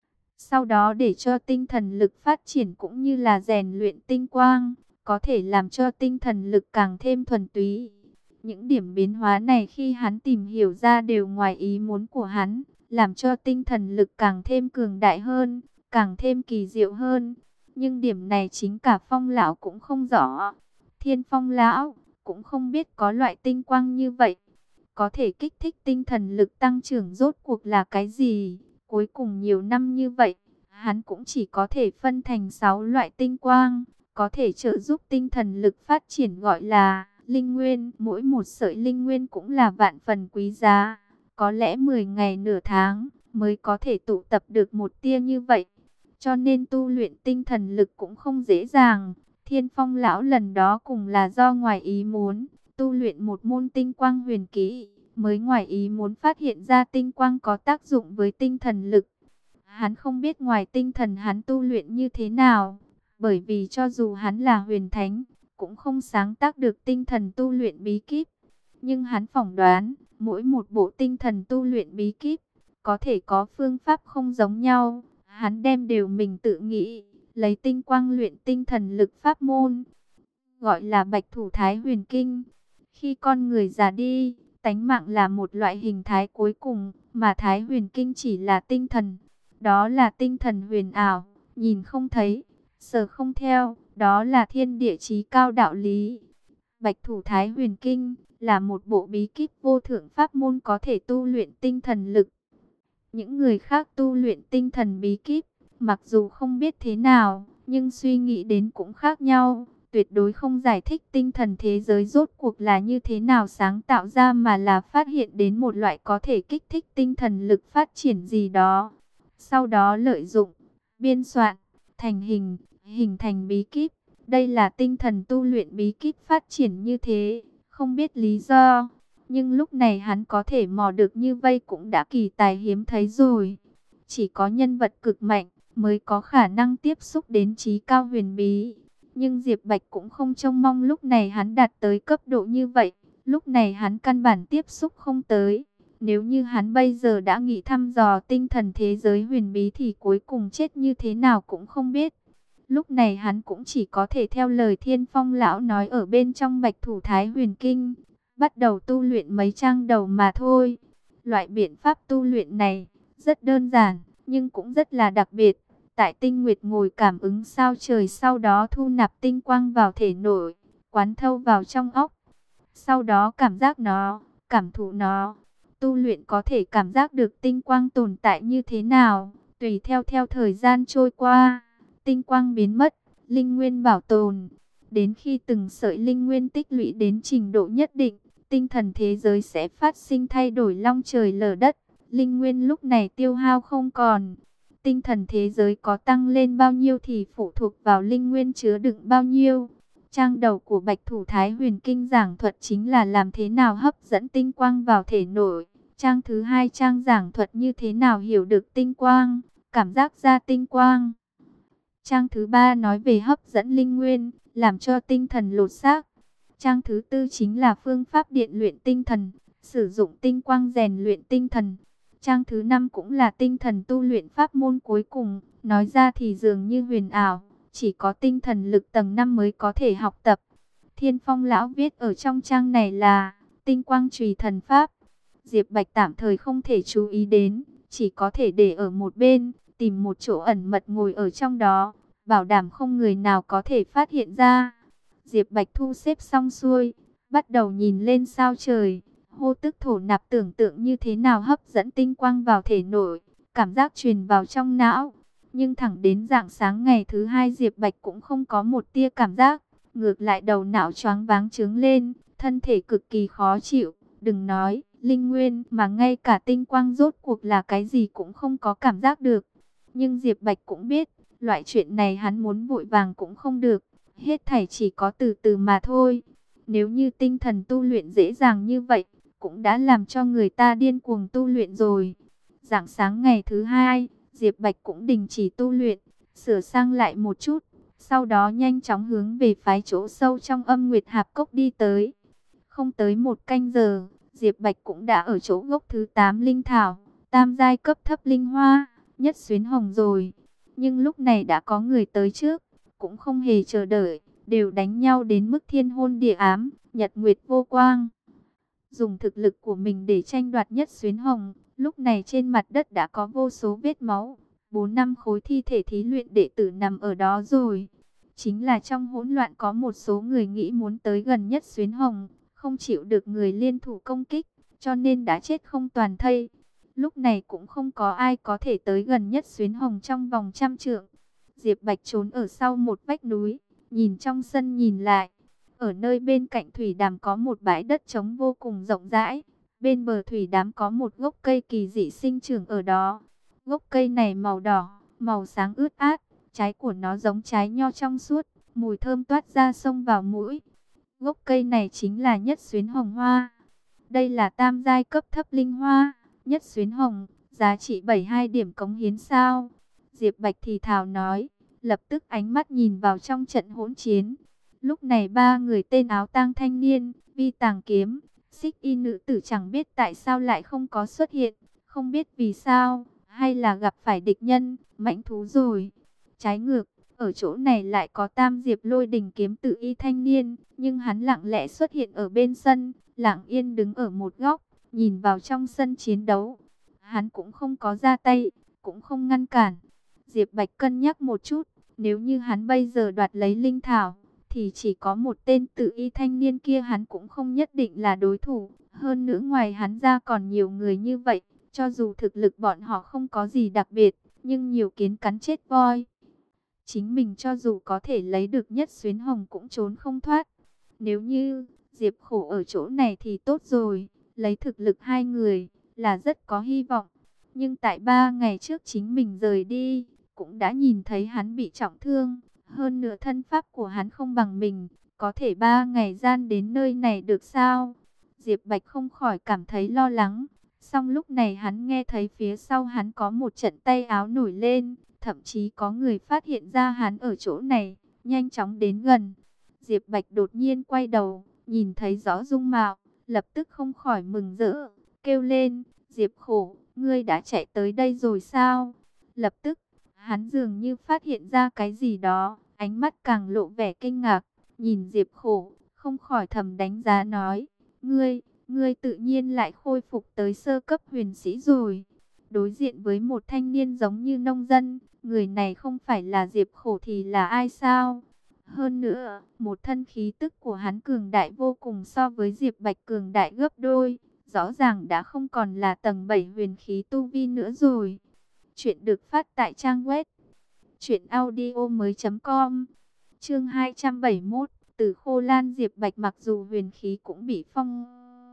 Sau đó để cho tinh thần lực phát triển cũng như là rèn luyện tinh quang, có thể làm cho tinh thần lực càng thêm thuần túy. Những điểm biến hóa này khi hắn tìm hiểu ra đều ngoài ý muốn của hắn, làm cho tinh thần lực càng thêm cường đại hơn, càng thêm kỳ diệu hơn. Nhưng điểm này chính cả Phong lão cũng không rõ. Thiên Phong lão cũng không biết có loại tinh quang như vậy, có thể kích thích tinh thần lực tăng trưởng rốt cuộc là cái gì. Cuối cùng nhiều năm như vậy, hắn cũng chỉ có thể phân thành 6 loại tinh quang, có thể trợ giúp tinh thần lực phát triển, gọi là linh nguyên. Mỗi một sợi linh nguyên cũng là vạn phần quý giá, có lẽ 10 ngày nửa tháng mới có thể tụ tập được một tia như vậy. Cho nên tu luyện tinh thần lực cũng không dễ dàng. Thiên Phong lão lần đó cùng là do ngoài ý muốn, tu luyện một môn tinh quang huyền kỹ, mới ngoài ý muốn phát hiện ra tinh quang có tác dụng với tinh thần lực. Hắn không biết ngoài tinh thần hắn tu luyện như thế nào, bởi vì cho dù hắn là huyền thánh, cũng không sáng tác được tinh thần tu luyện bí kíp. Nhưng hắn phỏng đoán, mỗi một bộ tinh thần tu luyện bí kíp, có thể có phương pháp không giống nhau. Hắn đem đều mình tự nghĩ, lấy tinh quang luyện tinh thần lực pháp môn, gọi là Bạch Thủ Thái Huyền Kinh. Khi con người già đi, tánh mạng là một loại hình thái cuối cùng, mà Thái Huyền Kinh chỉ là tinh thần. Đó là tinh thần huyền ảo, nhìn không thấy, sờ không theo, đó là thiên địa chí cao đạo lý. Bạch Thủ Thái Huyền Kinh là một bộ bí kíp vô thượng pháp môn có thể tu luyện tinh thần lực. Những người khác tu luyện tinh thần bí kíp, mặc dù không biết thế nào, nhưng suy nghĩ đến cũng khác nhau. Tuyệt đối không giải thích tinh thần thế giới rốt cuộc là như thế nào sáng tạo ra, mà là phát hiện đến một loại có thể kích thích tinh thần lực phát triển gì đó. Sau đó lợi dụng, biên soạn, thành hình thành bí kíp. Đây là tinh thần tu luyện bí kíp phát triển như thế, không biết lý do. Nhưng lúc này hắn có thể mò được như vây cũng đã kỳ tài hiếm thấy rồi. Chỉ có nhân vật cực mạnh mới có khả năng tiếp xúc đến trí cao huyền bí. Nhưng Diệp Bạch cũng không trông mong lúc này hắn đạt tới cấp độ như vậy. Lúc này hắn căn bản tiếp xúc không tới. Nếu như hắn bây giờ đã nghĩ thăm dò tinh thần thế giới huyền bí thì cuối cùng chết như thế nào cũng không biết. Lúc này hắn cũng chỉ có thể theo lời Thiên Phong lão nói ở bên trong Bạch Thủ Thái Huyền Kinh, bắt đầu tu luyện mấy trang đầu mà thôi. Loại biện pháp tu luyện này rất đơn giản, nhưng cũng rất là đặc biệt. Tại Tinh Nguyệt ngồi cảm ứng sao trời, sau đó thu nạp tinh quang vào thể nội, quán thâu vào trong óc. Sau đó cảm giác nó, cảm thụ nó. Tu luyện có thể cảm giác được tinh quang tồn tại như thế nào, tùy theo thời gian trôi qua, tinh quang biến mất, linh nguyên bảo tồn. Đến khi từng sợi linh nguyên tích lũy đến trình độ nhất định, tinh thần thế giới sẽ phát sinh thay đổi long trời lở đất. Linh nguyên lúc này tiêu hao không còn. Tinh thần thế giới có tăng lên bao nhiêu thì phụ thuộc vào linh nguyên chứa đựng bao nhiêu. Trang đầu của Bạch Thủ Thái Huyền Kinh giảng thuật chính là làm thế nào hấp dẫn tinh quang vào thể nội. Trang thứ hai trang giảng thuật như thế nào hiểu được tinh quang, cảm giác ra tinh quang. Trang thứ ba nói về hấp dẫn linh nguyên, làm cho tinh thần lột xác. Trang thứ tư chính là phương pháp điện luyện tinh thần, sử dụng tinh quang rèn luyện tinh thần. Trang thứ năm cũng là tinh thần tu luyện pháp môn cuối cùng, nói ra thì dường như huyền ảo, chỉ có tinh thần lực tầng 5 mới có thể học tập. Thiên Phong lão viết ở trong trang này là tinh quang chùy thần pháp. Diệp Bạch tạm thời không thể chú ý đến, chỉ có thể để ở một bên, tìm một chỗ ẩn mật ngồi ở trong đó, bảo đảm không người nào có thể phát hiện ra. Diệp Bạch thu xếp xong xuôi, bắt đầu nhìn lên sao trời, hô tức thổ nạp tưởng tượng như thế nào hấp dẫn tinh quang vào thể nội, cảm giác truyền vào trong não. Nhưng thẳng đến rạng sáng ngày thứ hai Diệp Bạch cũng không có một tia cảm giác, ngược lại đầu não choáng váng trướng lên, thân thể cực kỳ khó chịu, đừng nói linh nguyên mà ngay cả tinh quang rốt cuộc là cái gì cũng không có cảm giác được. Nhưng Diệp Bạch cũng biết, loại chuyện này hắn muốn vội vàng cũng không được, hết thảy chỉ có từ từ mà thôi. Nếu như tinh thần tu luyện dễ dàng như vậy, cũng đã làm cho người ta điên cuồng tu luyện rồi. Rạng sáng ngày thứ hai, Diệp Bạch cũng đình chỉ tu luyện, sửa sang lại một chút, sau đó nhanh chóng hướng về phái chỗ sâu trong Âm Nguyệt Hạp Cốc đi tới. Không tới một canh giờ, Diệp Bạch cũng đã ở chỗ gốc thứ 8 linh thảo, tam giai cấp thấp linh hoa, nhất xuyến hồng rồi. Nhưng lúc này đã có người tới trước, cũng không hề chờ đợi, đều đánh nhau đến mức thiên hôn địa ám, nhật nguyệt vô quang. Dùng thực lực của mình để tranh đoạt nhất xuyến hồng, lúc này trên mặt đất đã có vô số vết máu, 4-5 khối thi thể thí luyện đệ tử nằm ở đó rồi. Chính là trong hỗn loạn có một số người nghĩ muốn tới gần nhất xuyến hồng, không chịu được người liên thủ công kích, cho nên đã chết không toàn thây. Lúc này cũng không có ai có thể tới gần nhất xuyến hồng trong vòng 100 trượng. Diệp Bạch trốn ở sau một vách núi, nhìn trong sân nhìn lại. Ở nơi bên cạnh thủy đàm có một bãi đất trống vô cùng rộng rãi. Bên bờ thủy đàm có một gốc cây kỳ dị sinh trưởng ở đó. Gốc cây này màu đỏ, màu sáng ướt át, trái của nó giống trái nho trong suốt, mùi thơm toát ra xông vào mũi. Gốc cây này chính là nhất xuyến hồng hoa. Đây là tam giai cấp thấp linh hoa, nhất xuyến hồng, giá trị 72 điểm cống hiến sao. Diệp Bạch thì thào nói, lập tức ánh mắt nhìn vào trong trận hỗn chiến. Lúc này ba người tên áo tang thanh niên, vi tàng kiếm, xích y nữ tử chẳng biết tại sao lại không có xuất hiện, không biết vì sao, hay là gặp phải địch nhân, mãnh thú rồi. Trái ngược, ở chỗ này lại có tam diệp lôi đình kiếm tự y thanh niên, nhưng hắn lặng lẽ xuất hiện ở bên sân, lặng yên đứng ở một góc, nhìn vào trong sân chiến đấu. Hắn cũng không có ra tay, cũng không ngăn cản. Diệp Bạch cân nhắc một chút, nếu như hắn bây giờ đoạt lấy linh thảo, thì chỉ có một tên tự y thanh niên kia hắn cũng không nhất định là đối thủ. Hơn nữa ngoài hắn ra còn nhiều người như vậy, cho dù thực lực bọn họ không có gì đặc biệt, nhưng nhiều kiến cắn chết voi. Chính mình cho dù có thể lấy được nhất xuyến hồng cũng trốn không thoát. Nếu như Diệp Khổ ở chỗ này thì tốt rồi, lấy thực lực hai người là rất có hy vọng. Nhưng tại 3 ngày trước chính mình rời đi, cũng đã nhìn thấy hắn bị trọng thương. Hơn nữa thân pháp của hắn không bằng mình, có thể 3 ngày gian đến nơi này được sao? Diệp Bạch không khỏi cảm thấy lo lắng. Song lúc này hắn nghe thấy phía sau hắn có một trận tay áo nổi lên, thậm chí có người phát hiện ra hắn ở chỗ này, nhanh chóng đến gần. Diệp Bạch đột nhiên quay đầu, nhìn thấy rõ dung mạo, lập tức không khỏi mừng rỡ, kêu lên, Diệp Khổ, ngươi đã chạy tới đây rồi sao? Lập tức, hắn dường như phát hiện ra cái gì đó, ánh mắt càng lộ vẻ kinh ngạc, nhìn Diệp Khổ, không khỏi thầm đánh giá nói, ngươi tự nhiên lại khôi phục tới sơ cấp huyền sĩ rồi. Đối diện với một thanh niên giống như nông dân, người này không phải là Diệp Khổ thì là ai sao? Hơn nữa, một thân khí tức của hắn cường đại vô cùng so với Diệp Bạch cường đại gấp đôi, rõ ràng đã không còn là tầng 7 huyền khí tu vi nữa rồi. Chuyện được phát tại trang web truyệnaudiomoi.com. Chương 271, Tử Khô Lan Diệp Bạch mặc dù huyền khí cũng bị phong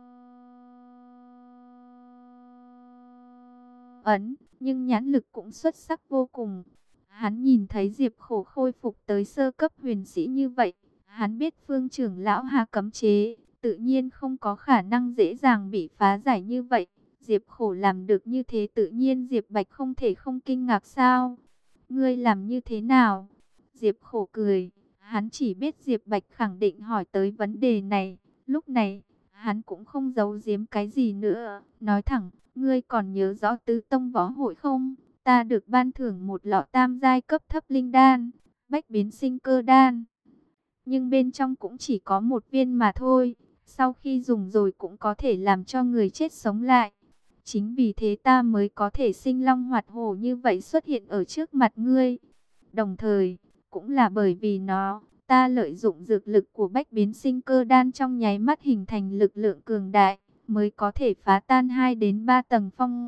ấn, nhưng nhãn lực cũng xuất sắc vô cùng. Hắn nhìn thấy Diệp Khổ khôi phục tới sơ cấp huyền sĩ như vậy, hắn biết Phương trưởng lão Hà cấm chế, tự nhiên không có khả năng dễ dàng bị phá giải như vậy. Diệp Khổ làm được như thế, tự nhiên Diệp Bạch không thể không kinh ngạc sao? Ngươi làm như thế nào? Diệp Khổ cười, hắn chỉ biết Diệp Bạch khẳng định hỏi tới vấn đề này. Lúc này, hắn cũng không giấu giếm cái gì nữa, nói thẳng, ngươi còn nhớ rõ Tứ Tông Võ Hội không? Ta được ban thưởng một lọ tam giai cấp thấp linh đan, bách biến sinh cơ đan. Nhưng bên trong cũng chỉ có một viên mà thôi. Sau khi dùng rồi cũng có thể làm cho người chết sống lại. Chính vì thế ta mới có thể sinh long hoạt hổ như vậy xuất hiện ở trước mặt ngươi. Đồng thời, cũng là bởi vì nó, ta lợi dụng dược lực của bách biến sinh cơ đan trong nháy mắt hình thành lực lượng cường đại, mới có thể phá tan 2 đến 3 tầng phong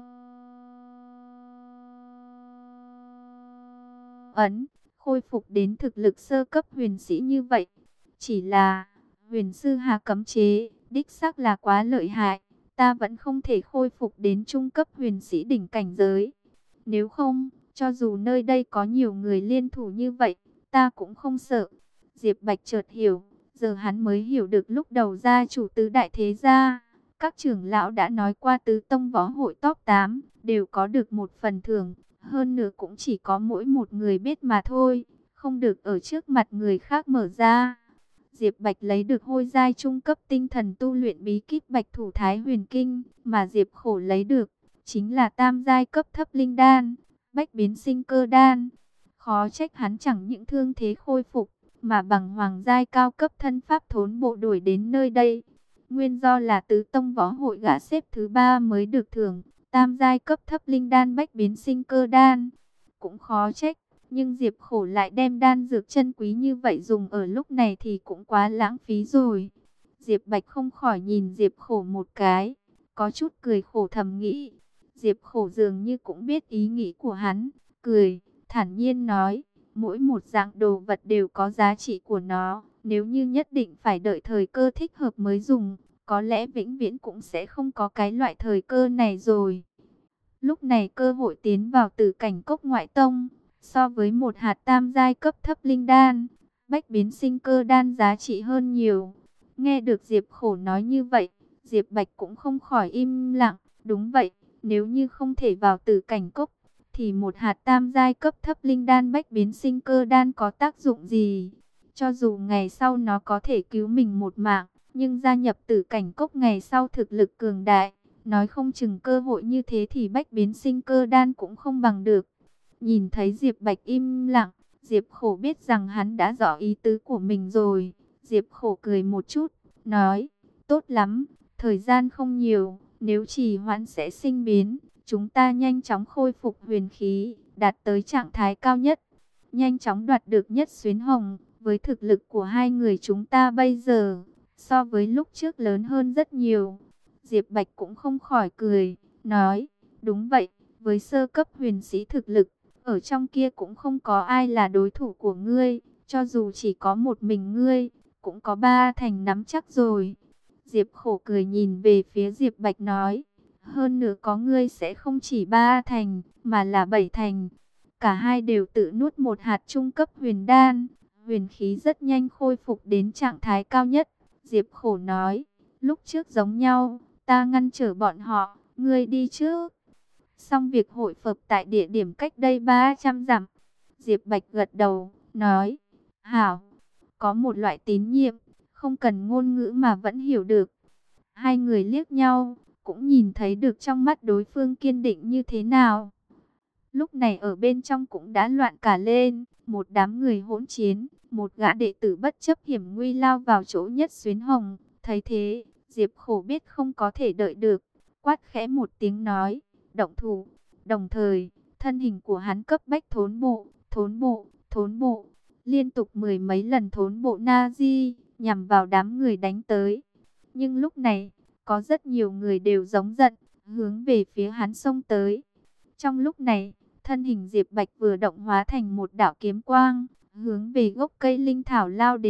ấn, khôi phục đến thực lực sơ cấp huyền sĩ như vậy. Chỉ là, huyền sư Hà cấm chế, đích xác là quá lợi hại, ta vẫn không thể khôi phục đến trung cấp huyền sĩ đỉnh cảnh giới. Nếu không, cho dù nơi đây có nhiều người liên thủ như vậy, ta cũng không sợ. Diệp Bạch chợt hiểu, giờ hắn mới hiểu được lúc đầu gia chủ tứ đại thế gia, các trưởng lão đã nói qua Tứ Tông Võ Hội top 8, đều có được một phần thưởng, hơn nữa cũng chỉ có mỗi một người biết mà thôi, không được ở trước mặt người khác mở ra. Diệp Bạch lấy được hôi giai trung cấp tinh thần tu luyện bí kíp Bạch Thủ Thái Huyền Kinh, mà Diệp Khổ lấy được chính là tam giai cấp thấp linh đan, bách biến sinh cơ đan. Khó trách hắn chẳng những thương thế khôi phục, mà bằng hoàng giai cao cấp thân pháp thốn bộ đuổi đến nơi đây. Nguyên do là Tứ Tông Võ Hội gã xếp thứ 3 mới được thưởng tam giai cấp thấp linh đan bách biến sinh cơ đan. Cũng khó trách, nhưng Diệp Khổ lại đem đan dược chân quý như vậy dùng ở lúc này thì cũng quá lãng phí rồi. Diệp Bạch không khỏi nhìn Diệp Khổ một cái, có chút cười khổ thầm nghĩ. Diệp Khổ dường như cũng biết ý nghĩ của hắn, cười, thản nhiên nói, mỗi một dạng đồ vật đều có giá trị của nó, nếu như nhất định phải đợi thời cơ thích hợp mới dùng, có lẽ vĩnh viễn cũng sẽ không có cái loại thời cơ này rồi. Lúc này cơ hội tiến vào Tử Cảnh Cốc ngoại tông, so với một hạt tam giai cấp thấp linh đan, bách biến sinh cơ đan giá trị hơn nhiều. Nghe được Diệp Khổ nói như vậy, Diệp Bạch cũng không khỏi im lặng. Đúng vậy, nếu như không thể vào Tử Cảnh Cốc, thì một hạt tam giai cấp thấp linh đan bách biến sinh cơ đan có tác dụng gì? Cho dù ngày sau nó có thể cứu mình một mạng, nhưng gia nhập Tử Cảnh Cốc ngày sau thực lực cường đại, nói không chừng cơ hội như thế thì bách biến sinh cơ đan cũng không bằng được. Nhìn thấy Diệp Bạch im lặng, Diệp Khổ biết rằng hắn đã rõ ý tứ của mình rồi. Diệp Khổ cười một chút, nói, tốt lắm, thời gian không nhiều, nếu trì hoãn sẽ sinh biến. Chúng ta nhanh chóng khôi phục huyền khí, đạt tới trạng thái cao nhất. Nhanh chóng đoạt được nhất xuyến hồng, với thực lực của hai người chúng ta bây giờ, so với lúc trước lớn hơn rất nhiều. Diệp Bạch cũng không khỏi cười, nói, đúng vậy, với sơ cấp huyền sĩ thực lực, ở trong kia cũng không có ai là đối thủ của ngươi, cho dù chỉ có một mình ngươi, cũng có 3 thành nắm chắc rồi. Diệp Khổ cười nhìn về phía Diệp Bạch nói, hơn nữa có ngươi sẽ không chỉ 3 thành, mà là 7 thành. Cả hai đều tự nuốt một hạt trung cấp huyền đan, huyền khí rất nhanh khôi phục đến trạng thái cao nhất. Diệp Khổ nói, lúc trước giống nhau, ta ngăn trở bọn họ, ngươi đi trước. Xong việc hội phập tại địa điểm cách đây 300 dặm. Diệp Bạch gật đầu, nói, hảo, có một loại tín nhiệm, không cần ngôn ngữ mà vẫn hiểu được. Hai người liếc nhau, cũng nhìn thấy được trong mắt đối phương kiên định như thế nào. Lúc này ở bên trong cũng đã loạn cả lên, một đám người hỗn chiến, một gã đệ tử bất chấp hiểm nguy lao vào chỗ nhất xuyến hồng. Thấy thế, Diệp Khổ biết không có thể đợi được, quát khẽ một tiếng nói, động thủ. Đồng thời, thân hình của hắn cấp bách thốn bộ, thốn bộ, thốn bộ, liên tục 10 mấy lần thốn bộ na-di, nhằm vào đám người đánh tới. Nhưng lúc này, có rất nhiều người đều giống giận, hướng về phía hắn xông tới. Trong lúc này, thân hình Diệp Bạch vừa động hóa thành một đạo kiếm quang, hướng về gốc cây linh thảo lao đến.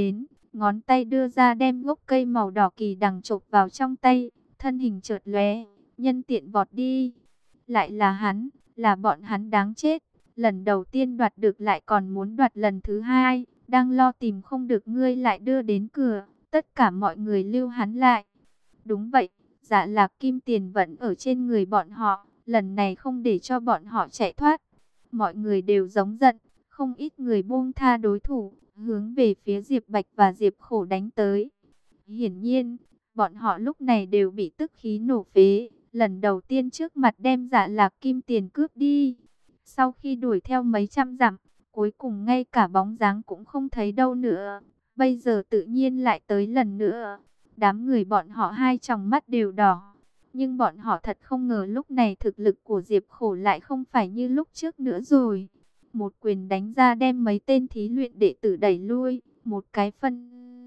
ngón tay đưa ra đem gốc cây màu đỏ kỳ đằng chộp vào trong tay, thân hình chợt lóe, nhân tiện vọt đi. Lại là hắn, là bọn hắn đáng chết. Lần đầu tiên đoạt được lại còn muốn đoạt lần thứ hai, đang lo tìm không được ngươi lại đưa đến cửa, tất cả mọi người lưu hắn lại. Đúng vậy, Dạ Lạc Kim Tiền vẫn ở trên người bọn họ, lần này không để cho bọn họ chạy thoát. Mọi người đều giống giận, không ít người buông tha đối thủ, hướng về phía Diệp Bạch và Diệp Khổ đánh tới. Hiển nhiên, bọn họ lúc này đều bị tức khí nổ phế, lần đầu tiên trước mặt đem Dạ Lạc Kim Tiền cướp đi. Sau khi đuổi theo mấy trăm dặm, cuối cùng ngay cả bóng dáng cũng không thấy đâu nữa. Bây giờ tự nhiên lại tới lần nữa. Đám người bọn họ hai tròng mắt đều đỏ. Nhưng bọn họ thật không ngờ lúc này thực lực của Diệp Khổ lại không phải như lúc trước nữa rồi. Một quyền đánh ra đem mấy tên thí luyện đệ tử đẩy lui. Một cái phân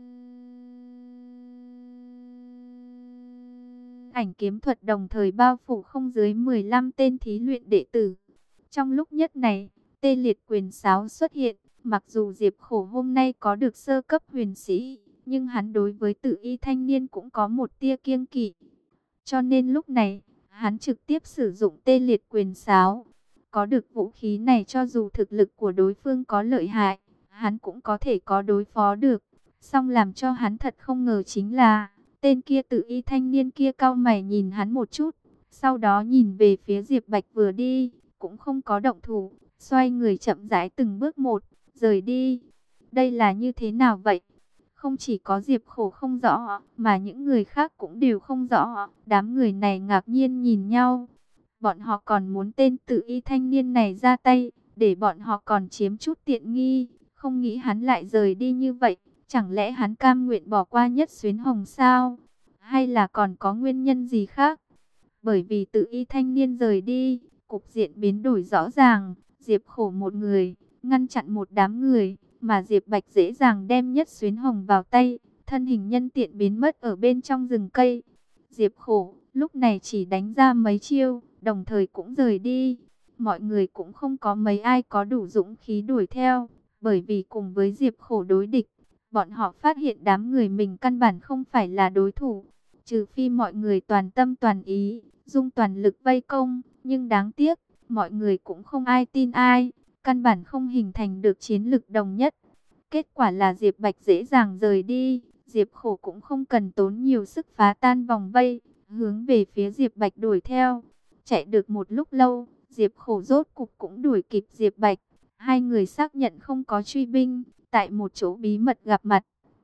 ảnh kiếm thuật đồng thời bao phủ không dưới 15 tên thí luyện đệ tử. Trong lúc nhất này, tê liệt quyền sáo xuất hiện. Mặc dù Diệp Khổ hôm nay có được sơ cấp huyền sĩ, nhưng hắn đối với Tử Y thanh niên cũng có một tia kiêng kỵ. Cho nên lúc này, hắn trực tiếp sử dụng tê liệt quyền sáo. Có được vũ khí này cho dù thực lực của đối phương có lợi hại, hắn cũng có thể có đối phó được. Song làm cho hắn thật không ngờ chính là, tên kia Tử Y thanh niên kia cau mày nhìn hắn một chút. Sau đó nhìn về phía Diệp Bạch vừa đi, cũng không có động thủ, xoay người chậm rãi từng bước một, rời đi. Đây là như thế nào vậy? Không chỉ có Diệp Khổ không rõ, mà những người khác cũng đều không rõ. Đám người này ngạc nhiên nhìn nhau. Bọn họ còn muốn tên Tử Y thanh niên này ra tay, để bọn họ còn chiếm chút tiện nghi. Không nghĩ hắn lại rời đi như vậy. Chẳng lẽ hắn cam nguyện bỏ qua Nhất Xuyến Hồng sao? Hay là còn có nguyên nhân gì khác? Bởi vì Tử Y thanh niên rời đi, cục diện biến đổi rõ ràng. Diệp Khổ một người, ngăn chặn một đám người, mà Diệp Bạch dễ dàng đem Nhất Xuyến Hồng vào tay, thân hình nhân tiện biến mất ở bên trong rừng cây. Diệp Khổ lúc này chỉ đánh ra mấy chiêu, đồng thời cũng rời đi. Mọi người cũng không có mấy ai có đủ dũng khí đuổi theo, bởi vì cùng với Diệp Khổ đối địch, bọn họ phát hiện đám người mình căn bản không phải là đối thủ. Trừ phi mọi người toàn tâm toàn ý, dùng toàn lực vây công, nhưng đáng tiếc, mọi người cũng không ai tin ai, căn bản không hình thành được chiến lực đồng nhất. Kết quả là Diệp Bạch dễ dàng rời đi, Diệp Khổ cũng không cần tốn nhiều sức phá tan vòng vây, hướng về phía Diệp Bạch đuổi theo. Chạy được một lúc lâu, Diệp Khổ rốt cục cũng đuổi kịp Diệp Bạch. Hai người xác nhận không có truy binh, tại một chỗ bí mật gặp mặt.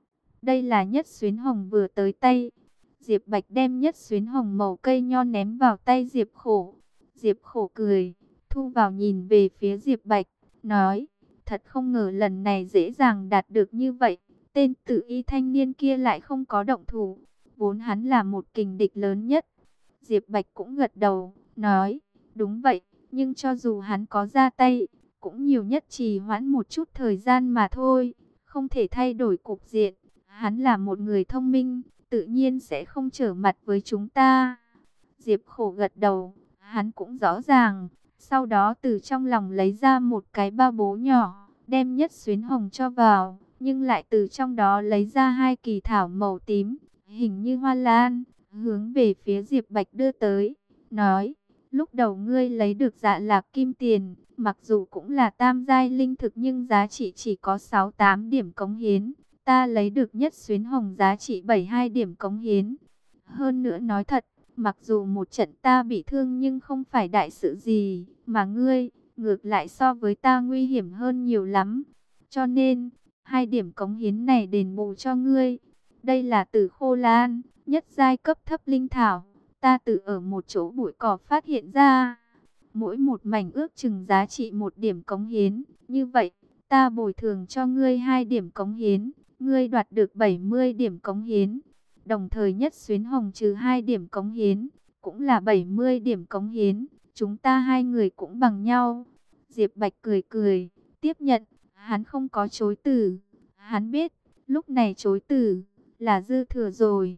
Đây là Nhất Xuyến Hồng vừa tới tay. Diệp Bạch đem Nhất Xuyến Hồng màu cây nho ném vào tay Diệp Khổ. Diệp Khổ cười, thu vào nhìn về phía Diệp Bạch, nói, thật không ngờ lần này dễ dàng đạt được như vậy. Tên Tử Y thanh niên kia lại không có động thủ, vốn hắn là một kình địch lớn nhất. Diệp Bạch cũng gật đầu, nói, đúng vậy, nhưng cho dù hắn có ra tay, cũng nhiều nhất trì hoãn một chút thời gian mà thôi, không thể thay đổi cục diện. Hắn là một người thông minh, tự nhiên sẽ không trở mặt với chúng ta. Diệp Khổ gật đầu, hắn cũng rõ ràng. Sau đó từ trong lòng lấy ra một cái bao bố nhỏ, đem Nhất Xuyến Hồng cho vào, nhưng lại từ trong đó lấy ra hai kỳ thảo màu tím, hình như hoa lan, hướng về phía Diệp Bạch đưa tới, nói, lúc đầu ngươi lấy được Dạ Lạc Kim Tiền, mặc dù cũng là tam giai linh thực nhưng giá trị chỉ có 6-8 điểm cống hiến, ta lấy được Nhất Xuyến Hồng giá trị 72 điểm cống hiến. Hơn nữa nói thật, mặc dù một trận ta bị thương nhưng không phải đại sự gì, mà ngươi, ngược lại so với ta nguy hiểm hơn nhiều lắm. Cho nên, 2 điểm cống hiến này đền bù cho ngươi. Đây là Tử Khô Lan, nhất giai cấp thấp linh thảo, ta tự ở một chỗ bụi cỏ phát hiện ra. Mỗi một mảnh ước chừng giá trị 1 điểm cống hiến, như vậy, ta bồi thường cho ngươi 2 điểm cống hiến, ngươi đoạt được 70 điểm cống hiến. Đồng thời Nhất Xuyến Hồng trừ 2 điểm cống hiến, cũng là 70 điểm cống hiến. Chúng ta hai người cũng bằng nhau. Diệp Bạch cười cười, tiếp nhận. Hắn không có chối từ. Hắn biết, lúc này chối từ là dư thừa rồi.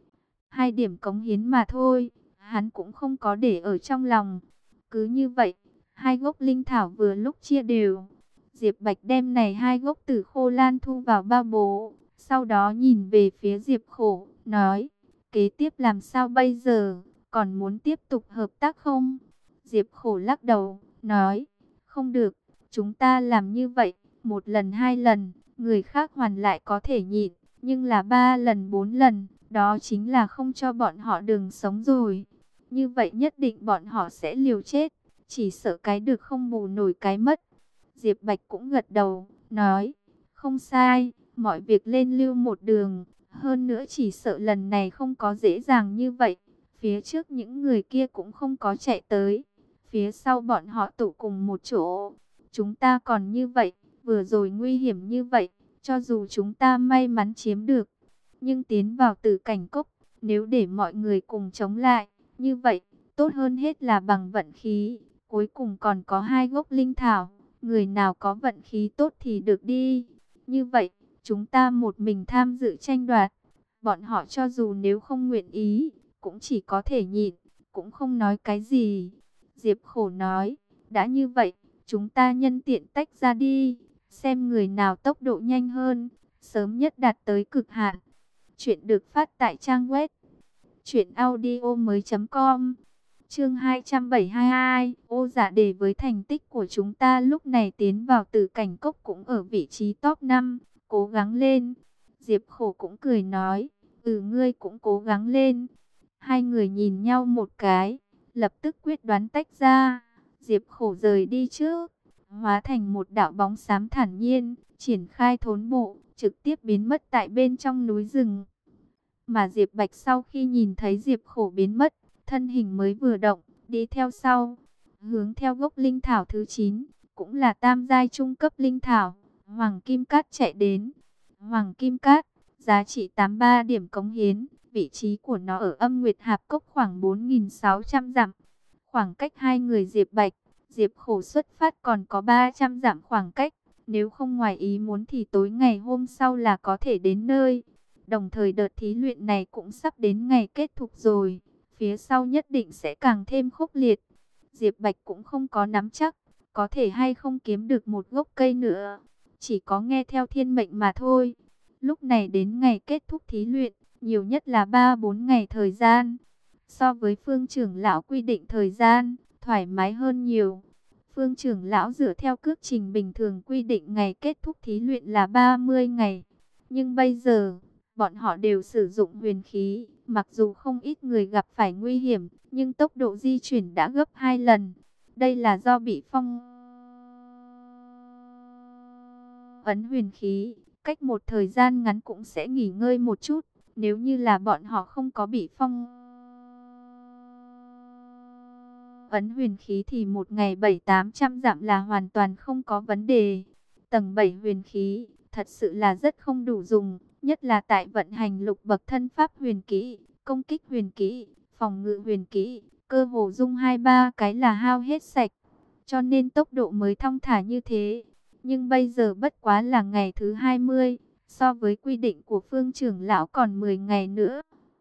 2 điểm cống hiến mà thôi, hắn cũng không có để ở trong lòng. Cứ như vậy, 2 gốc linh thảo vừa lúc chia đều. Diệp Bạch đem này 2 gốc Tử Khô Lan thu vào bao bố. Sau đó nhìn về phía Diệp Khổ, nói, kế tiếp làm sao bây giờ, còn muốn tiếp tục hợp tác không? Diệp Khổ lắc đầu, nói, không được, chúng ta làm như vậy, một lần hai lần, người khác hoàn lại có thể nhịn, nhưng là 3 lần 4 lần, đó chính là không cho bọn họ đường sống rồi. Như vậy nhất định bọn họ sẽ liều chết, chỉ sợ cái được không bù nổi cái mất. Diệp Bạch cũng gật đầu, nói, không sai, mọi việc lên lưu một đường, hơn nữa chỉ sợ lần này không có dễ dàng như vậy. Phía trước những người kia cũng không có chạy tới, phía sau bọn họ tụ cùng một chỗ. Chúng ta còn như vậy, vừa rồi nguy hiểm như vậy, cho dù chúng ta may mắn chiếm được, nhưng tiến vào tử cảnh cốc, nếu để mọi người cùng chống lại, như vậy, tốt hơn hết là bằng vận khí. Cuối cùng còn có 2 gốc linh thảo, người nào có vận khí tốt thì được đi. Như vậy, chúng ta một mình tham dự tranh đoạt, bọn họ cho dù nếu không nguyện ý, cũng chỉ có thể nhịn, cũng không nói cái gì. Diệp Khổ nói, đã như vậy, chúng ta nhân tiện tách ra đi, xem người nào tốc độ nhanh hơn, sớm nhất đạt tới cực hạn. Chuyện được phát tại trang web truyệnaudiomoi.com. Chương 272, ô dạ đề với thành tích của chúng ta lúc này tiến vào tử cảnh cốc cũng ở vị trí top 5, cố gắng lên. Diệp Khổ cũng cười nói, ngươi cũng cố gắng lên. Hai người nhìn nhau một cái, lập tức quyết đoán tách ra. Diệp Khổ rời đi trước, hóa thành một đạo bóng xám thản nhiên, triển khai thốn bộ, trực tiếp biến mất tại bên trong núi rừng. Mà Diệp Bạch sau khi nhìn thấy Diệp Khổ biến mất, thân hình mới vừa động, đi theo sau, hướng theo gốc linh thảo thứ 9, cũng là tam giai trung cấp linh thảo, Hoàng Kim Cát chạy đến. Hoàng Kim Cát, giá trị 83 điểm cống hiến, vị trí của nó ở Âm Nguyệt Hạp Cốc khoảng 4.600 dặm. Khoảng cách hai người Diệp Bạch, Diệp Khổ xuất phát còn có 300 dặm khoảng cách, nếu không ngoài ý muốn thì tối ngày hôm sau là có thể đến nơi. Đồng thời đợt thí luyện này cũng sắp đến ngày kết thúc rồi, phía sau nhất định sẽ càng thêm khốc liệt. Diệp Bạch cũng không có nắm chắc, có thể hay không kiếm được một gốc cây nữa, chỉ có nghe theo thiên mệnh mà thôi. Lúc này đến ngày kết thúc thí luyện, nhiều nhất là 3-4 ngày thời gian. So với Phương trưởng lão quy định thời gian, thoải mái hơn nhiều. Phương trưởng lão dựa theo cước trình bình thường quy định ngày kết thúc thí luyện là 30 ngày. Nhưng bây giờ, bọn họ đều sử dụng huyền khí, mặc dù không ít người gặp phải nguy hiểm, nhưng tốc độ di chuyển đã gấp 2 lần. Đây là do bị phong ấn huyền khí, cách một thời gian ngắn cũng sẽ nghỉ ngơi một chút. Nếu như là bọn họ không có bị phong ấn huyền khí thì một ngày 700-800 dặm là hoàn toàn không có vấn đề. Tầng 7 huyền khí thật sự là rất không đủ dùng, nhất là tại vận hành lục bậc thân pháp huyền kỹ, công kích huyền kỹ, phòng ngự huyền kỹ, cơ hồ dung 2-3 cái là hao hết sạch, cho nên tốc độ mới thong thả như thế. Nhưng bây giờ bất quá là ngày thứ 20, so với quy định của Phương trưởng lão còn 10 ngày nữa.